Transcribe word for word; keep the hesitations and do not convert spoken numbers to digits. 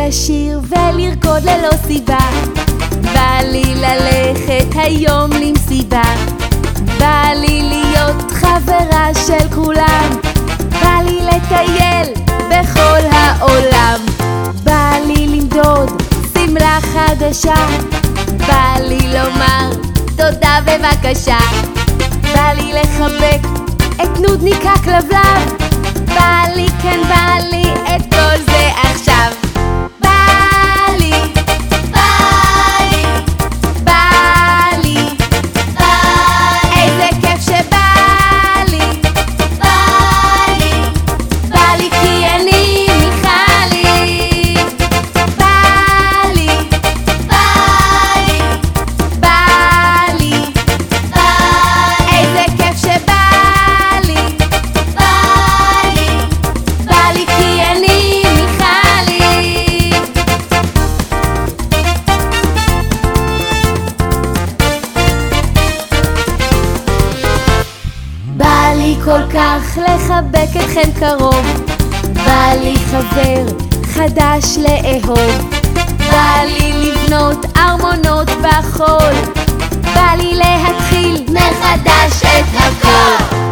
לשיר ולרקוד ללא סיבה. בא לי ללכת היום למסיבה. בא לי להיות חברה של כולם. בא לי לטייל בכל העולם. בא לי למדוד שמלה חדשה. בא לי לומר תודה בבקשה. בא לי לחבק את נודניק הכלבלב. בא לי, כן בא לי את כל זה עכשיו. בא לי, בא לי, בא לי, בא לי, איזה כיף שבא לי, בא לי, בא לי כי אני מיכלי. בא לי, בא לי, בא לי, בא לי, איזה כיף שבא לי, בא לי, בא לי כי אני מיכלי. בא לי כל כך לחבק אתכם קרוב. בא לי חבר חדש לאהוב. בא לי לבנות ארמונות בחול. בא לי להתחיל מחדש את הכל.